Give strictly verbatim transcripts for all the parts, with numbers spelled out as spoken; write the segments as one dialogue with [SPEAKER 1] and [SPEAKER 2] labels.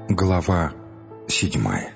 [SPEAKER 1] Глава седьмая.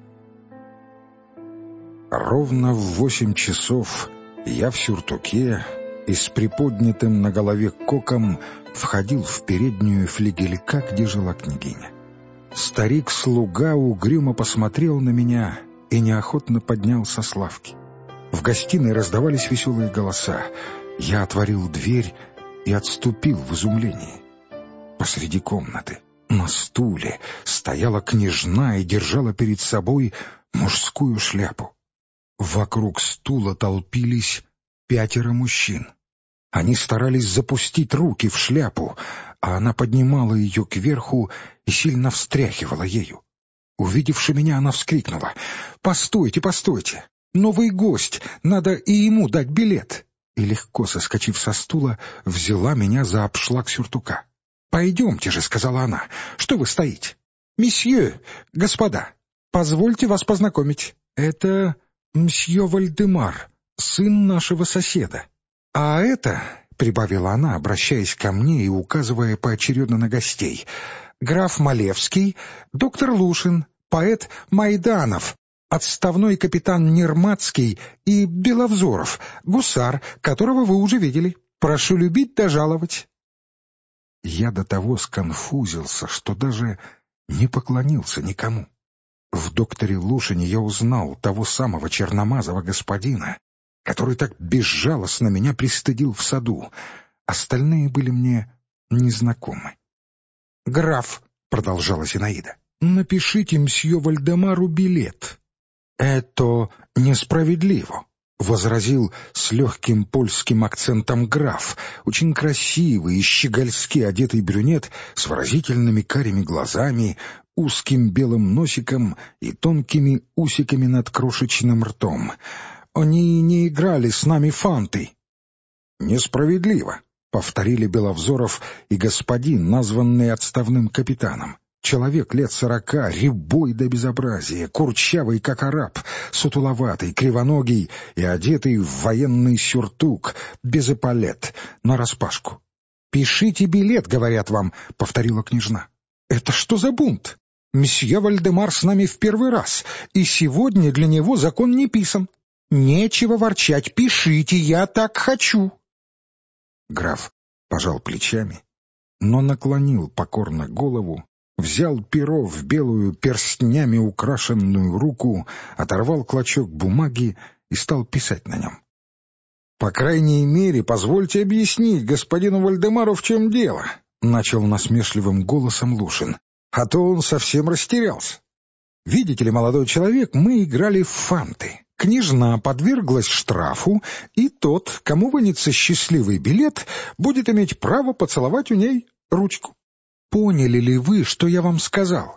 [SPEAKER 1] Ровно в восемь часов я в сюртуке и с приподнятым на голове коком входил в переднюю флигелька, где жила княгиня. Старик-слуга угрюмо посмотрел на меня и неохотно поднялся с лавки. В гостиной раздавались веселые голоса. Я отворил дверь и отступил в изумлении. Посреди комнаты на стуле стояла княжна и держала перед собой мужскую шляпу. Вокруг стула толпились пятеро мужчин. Они старались запустить руки в шляпу, а она поднимала ее кверху и сильно встряхивала ею. Увидевши меня, она вскрикнула: «Постойте, постойте! Новый гость! Надо и ему дать билет!» И, легко соскочив со стула, взяла меня за обшлаг сюртука. «Пойдемте же», — сказала она, — «что вы стоите? Месье, господа, позвольте вас познакомить. Это мсье Вальдемар, сын нашего соседа. А это, — прибавила она, обращаясь ко мне и указывая поочередно на гостей, — граф Малевский, доктор Лушин, поэт Майданов, отставной капитан Нерматский и Беловзоров, гусар, которого вы уже видели. Прошу любить да жаловать». Я до того сконфузился, что даже не поклонился никому. В докторе Лушине я узнал того самого черномазого господина, который так безжалостно меня пристыдил в саду. Остальные были мне незнакомы. «Граф», — продолжала Зинаида, — «напишите мсье Вальдемару билет». «Это несправедливо», — возразил с легким польским акцентом граф, очень красивый и щегольски одетый брюнет с выразительными карими глазами, узким белым носиком и тонкими усиками над крошечным ртом. «Они не играли с нами фанты». «Несправедливо», — повторили Беловзоров и господин, названный отставным капитаном. Человек лет сорока, рябой до безобразия, курчавый, как араб, сутуловатый, кривоногий и одетый в военный сюртук, без эполет, нараспашку. «Пишите билет, говорят вам», — повторила княжна. «Это что за бунт? Месье Вальдемар с нами в первый раз, и сегодня для него закон не писан. Нечего ворчать, пишите, я так хочу». Граф пожал плечами, но наклонил покорно голову, взял перо в белую перстнями украшенную руку, оторвал клочок бумаги и стал писать на нем. «По крайней мере, позвольте объяснить господину Вальдемару, в чем дело», — начал насмешливым голосом Лушин, — «а то он совсем растерялся. Видите ли, молодой человек, мы играли в фанты. Княжна подверглась штрафу, и тот, кому вынется счастливый билет, будет иметь право поцеловать у ней ручку. Поняли ли вы, что я вам сказал?»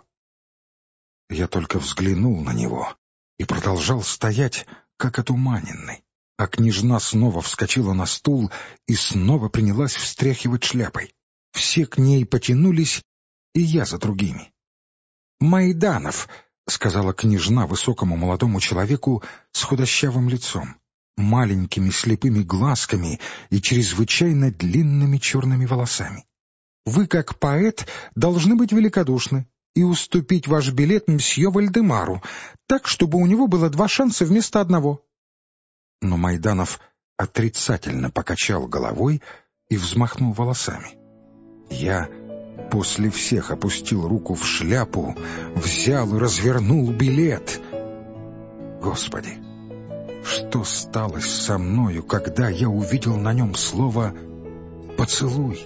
[SPEAKER 1] Я только взглянул на него и продолжал стоять, как отуманенный, а княжна снова вскочила на стул и снова принялась встряхивать шляпой. Все к ней потянулись, и я за другими. «Майданов», — сказала княжна высокому молодому человеку с худощавым лицом, маленькими слепыми глазками и чрезвычайно длинными черными волосами. «Вы, как поэт, должны быть великодушны и уступить ваш билет мсье Вальдемару, так, чтобы у него было два шанса вместо одного». Но Майданов отрицательно покачал головой и взмахнул волосами. Я после всех опустил руку в шляпу, взял и развернул билет. Господи, что сталось со мною, когда я увидел на нем слово «поцелуй»?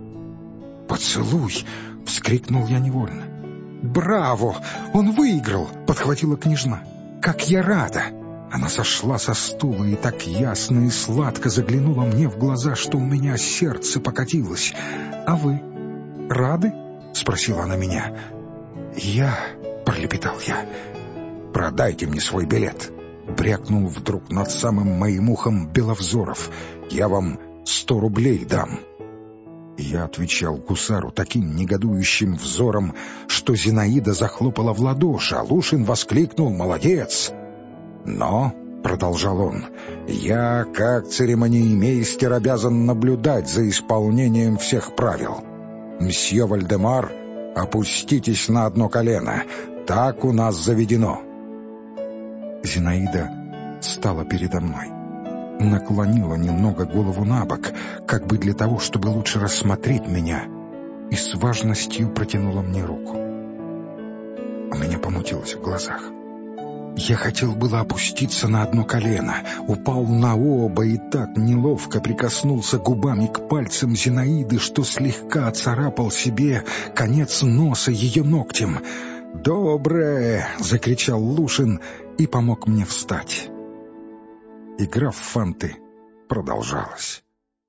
[SPEAKER 1] «Поцелуй!» — вскрикнул я невольно. «Браво! Он выиграл!» — подхватила княжна. «Как я рада!» Она сошла со стула и так ясно и сладко заглянула мне в глаза, что у меня сердце покатилось. «А вы рады?» — спросила она меня. «Я...» — пролепетал я. «Продайте мне свой билет!» — брякнул вдруг над самым моим ухом Беловзоров. «Я вам сто рублей дам!» Я отвечал гусару таким негодующим взором, что Зинаида захлопала в ладоши, а Лушин воскликнул: «Молодец!» «Но, — продолжал он, — я, как церемониймейстер, обязан наблюдать за исполнением всех правил. Мсье Вальдемар «Опуститесь на одно колено. Так у нас заведено». Зинаида стала передо мной, наклонила немного голову на бок, как бы для того, чтобы лучше рассмотреть меня, и с важностью протянула мне руку. У меня помутилось в глазах. Я хотел было опуститься на одно колено, упал на оба и так неловко прикоснулся губами к пальцам Зинаиды, что слегка оцарапал себе конец носа ее ногтем. «Доброе!» — закричал Лушин и помог мне встать. Игра в фанты продолжалась.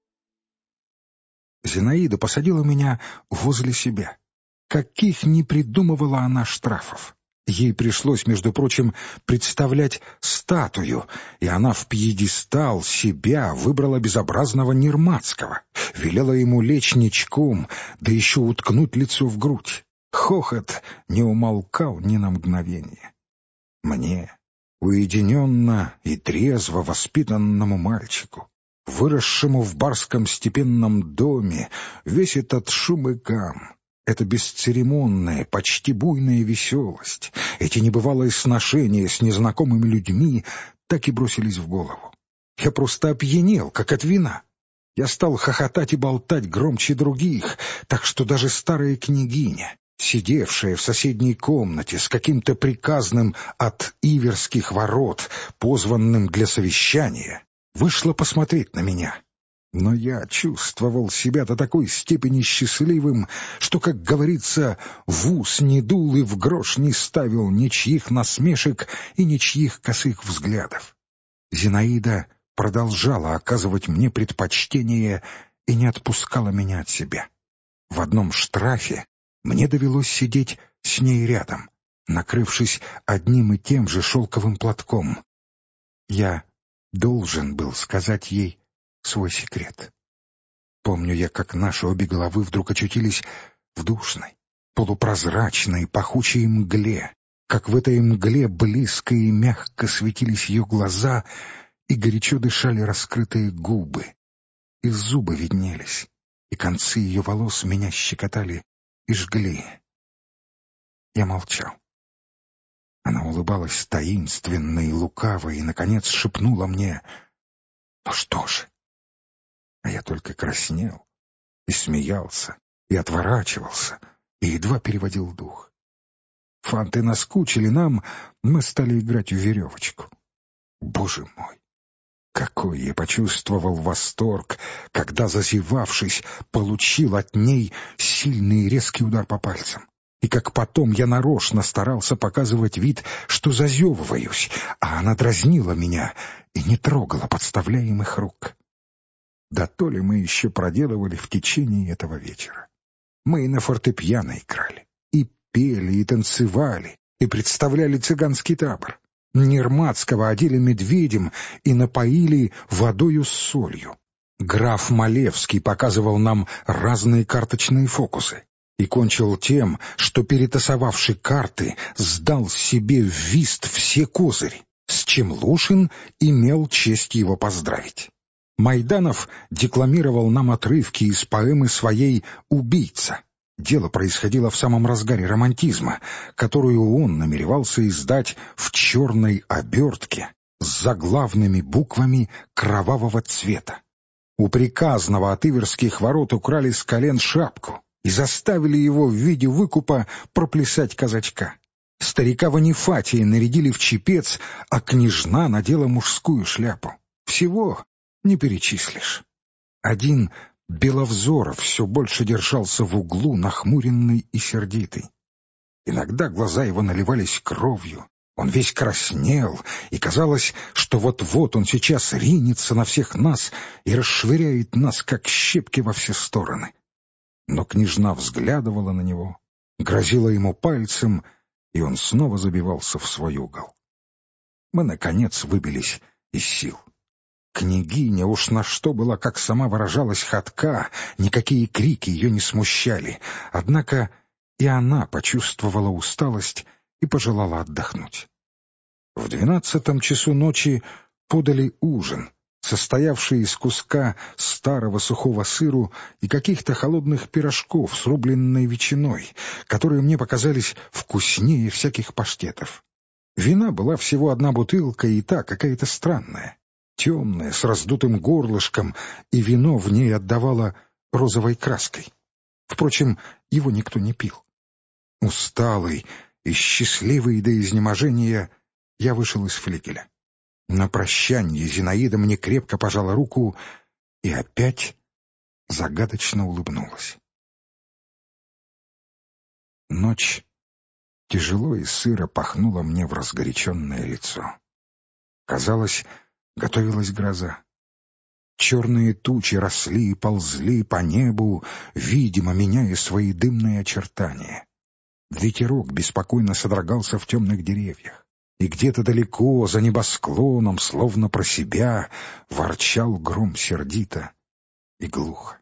[SPEAKER 1] Зинаида посадила меня возле себя. Каких не придумывала она штрафов. Ей пришлось, между прочим, представлять статую, и она в пьедестал себя выбрала безобразного Нермацкого, велела ему лечь ничком, да еще уткнуть лицо в грудь. Хохот не умолкал ни на мгновение. Мне, уединенно и трезво воспитанному мальчику, выросшему в барском степенном доме, весь этот шум и гам, эта бесцеремонная, почти буйная веселость, эти небывалые сношения с незнакомыми людьми так и бросились в голову. Я просто опьянел, как от вина. Я стал хохотать и болтать громче других, так что даже старая княгиня, сидевшая в соседней комнате с каким-то приказным от Иверских ворот, позванным для совещания, вышла посмотреть на меня. Но я чувствовал себя до такой степени счастливым, что, как говорится, в ус не дул и в грош не ставил ничьих насмешек и ничьих косых взглядов. Зинаида продолжала оказывать мне предпочтение и не отпускала меня от себя. В одном штрафе мне довелось сидеть с ней рядом, накрывшись одним и тем же шелковым платком. Я должен был сказать ей свой секрет. Помню я, как наши обе головы вдруг очутились в душной, полупрозрачной, пахучей мгле, как в этой мгле близко и мягко светились ее глаза и горячо дышали раскрытые губы, и зубы виднелись, и концы ее волос меня щекотали и жгли. Я молчал. Она улыбалась таинственно и лукаво и, наконец, шепнула мне: «Ну что же?» А я только краснел и смеялся, и отворачивался, и едва переводил дух. Фанты наскучили нам, мы стали играть в веревочку. Боже мой! Какой я почувствовал восторг, когда, зазевавшись, получил от ней сильный и резкий удар по пальцам. И как потом я нарочно старался показывать вид, что зазевываюсь, а она дразнила меня и не трогала подставляемых рук. Да то ли мы еще проделывали в течение этого вечера. Мы и на фортепиано играли, и пели, и танцевали, и представляли цыганский табор. Нермацкого одели медведем и напоили водою с солью. Граф Малевский показывал нам разные карточные фокусы и кончил тем, что, перетасовавши карты, сдал себе в вист все козыри, с чем Лушин имел честь его поздравить. Майданов декламировал нам отрывки из поэмы своей «Убийца». Дело происходило в самом разгаре романтизма, которую он намеревался издать в черной обертке с заглавными буквами кровавого цвета. У приказного от Иверских ворот украли с колен шапку и заставили его в виде выкупа проплясать казачка. Старика Ванифатия нарядили в чепец, а княжна надела мужскую шляпу. Всего не перечислишь. Один Беловзоров все больше держался в углу, нахмуренный и сердитый. Иногда глаза его наливались кровью, он весь краснел, и казалось, что вот-вот он сейчас ринется на всех нас и расшвыряет нас, как щепки, во все стороны. Но княжна взглядывала на него, грозила ему пальцем, и он снова забивался в свой угол. Мы, наконец, выбились из сил. Княгиня уж на что была, как сама выражалась, ходка, никакие крики ее не смущали, однако и она почувствовала усталость и пожелала отдохнуть. В двенадцатом часу ночи подали ужин, состоявший из куска старого сухого сыру и каких-то холодных пирожков с рубленной ветчиной, которые мне показались вкуснее всяких паштетов. Вина была всего одна бутылка, и та какая-то странная, темная, с раздутым горлышком, и вино в ней отдавало розовой краской. Впрочем, его никто не пил. Усталый и счастливый до изнеможения, я вышел из флигеля. На прощанье Зинаида мне крепко пожала руку и опять загадочно улыбнулась. Ночь тяжело и сыро пахнула мне в разгоряченное лицо. Казалось, готовилась гроза. Черные тучи росли и ползли по небу, видимо, меняя свои дымные очертания. Ветерок беспокойно содрогался в темных деревьях, и где-то далеко, за небосклоном, словно про себя, ворчал гром сердито и глухо.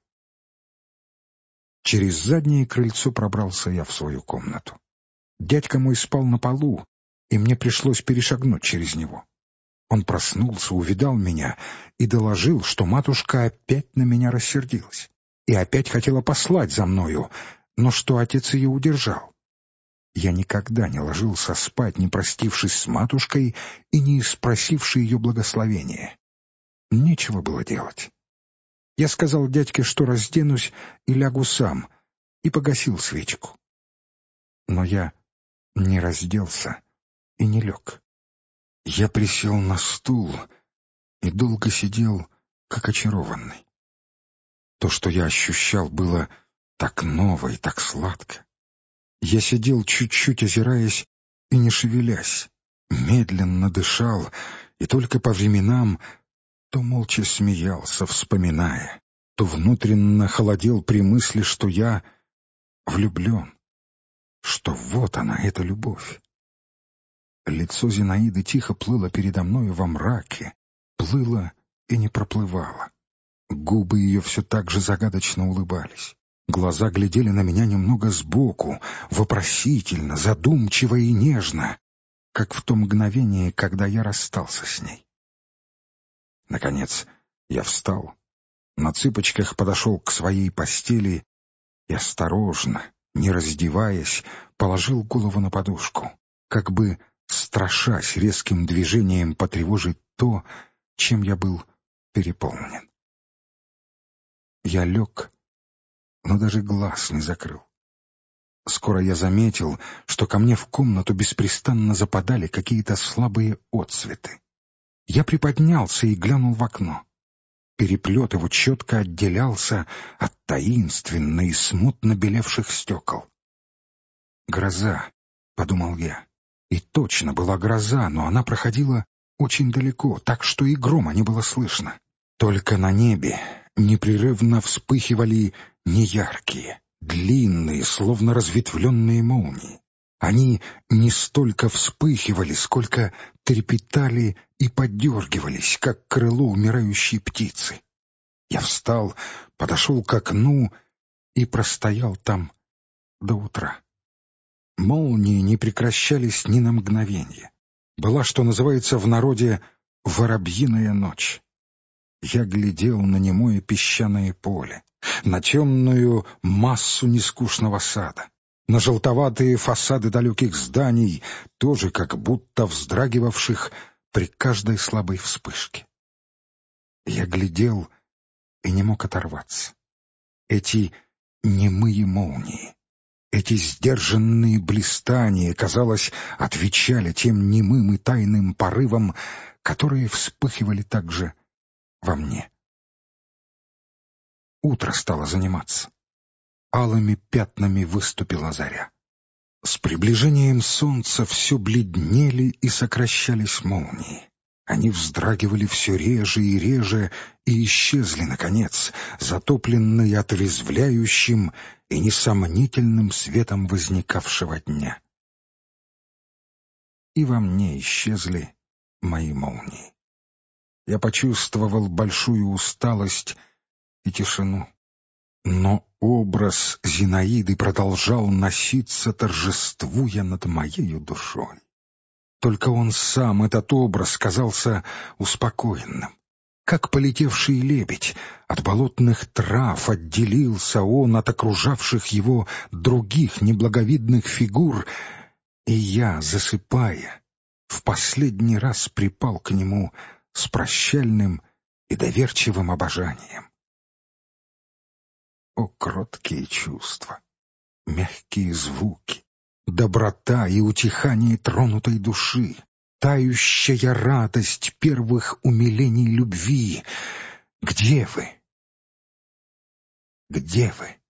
[SPEAKER 1] Через заднее крыльцо пробрался я в свою комнату. Дядька мой спал на полу, и мне пришлось перешагнуть через него. Он проснулся, увидал меня и доложил, что матушка опять на меня рассердилась и опять хотела послать за мною, но что отец ее удержал. Я никогда не ложился спать, не простившись с матушкой и не спросивши ее благословения. Нечего было делать. Я сказал дядьке, что разденусь и лягу сам, и погасил свечку. Но я не разделся и не лег. Я присел на стул и долго сидел, как очарованный. То, что я ощущал, было так ново и так сладко. Я сидел, чуть-чуть озираясь и не шевелясь, медленно дышал, и только по временам то молча смеялся, вспоминая, то внутренно холодел при мысли, что я влюблен, что вот она, эта любовь. Лицо Зинаиды тихо плыло передо мною во мраке, плыло и не проплывало. Губы ее все так же загадочно улыбались. Глаза глядели на меня немного сбоку, вопросительно, задумчиво и нежно, как в то мгновение, когда я расстался с ней. Наконец я встал, на цыпочках подошел к своей постели и осторожно, не раздеваясь, положил голову на подушку, как бы страшась резким движением потревожить то, чем я был переполнен. Я лег, но даже глаз не закрыл. Скоро я заметил, что ко мне в комнату беспрестанно западали какие-то слабые отсветы. Я приподнялся и глянул в окно. Переплет его четко отделялся от таинственно и смутно белевших стекол. «Гроза», — подумал я. И точно была гроза, но она проходила очень далеко, так что и грома не было слышно. Только на небе непрерывно вспыхивали неяркие, длинные, словно разветвленные молнии. Они не столько вспыхивали, сколько трепетали и подергивались, как крыло умирающей птицы. Я встал, подошел к окну и простоял там до утра. Молнии не прекращались ни на мгновение. Была, что называется в народе, воробьиная ночь. Я глядел на немое песчаное поле, на темную массу нескучного сада, на желтоватые фасады далеких зданий, тоже как будто вздрагивавших при каждой слабой вспышке. Я глядел и не мог оторваться. Эти немые молнии, эти сдержанные блистания, казалось, отвечали тем немым и тайным порывам, которые вспыхивали также во мне. Утро стало заниматься. Алыми пятнами выступила заря. С приближением солнца все бледнели и сокращались молнии. Они вздрагивали все реже и реже и исчезли, наконец, затопленные отрезвляющим и несомнительным светом возникавшего дня. И во мне исчезли мои молнии. Я почувствовал большую усталость и тишину. Но образ Зинаиды продолжал носиться, торжествуя над моею душой. Только он сам, этот образ, казался успокоенным, как полетевший лебедь. От болотных трав отделился он от окружавших его других неблаговидных фигур, и я, засыпая, в последний раз припал к нему с прощальным и доверчивым обожанием. О, кроткие чувства, мягкие звуки, доброта и утихание тронутой души, тающая радость первых умилений любви! Где вы? Где вы?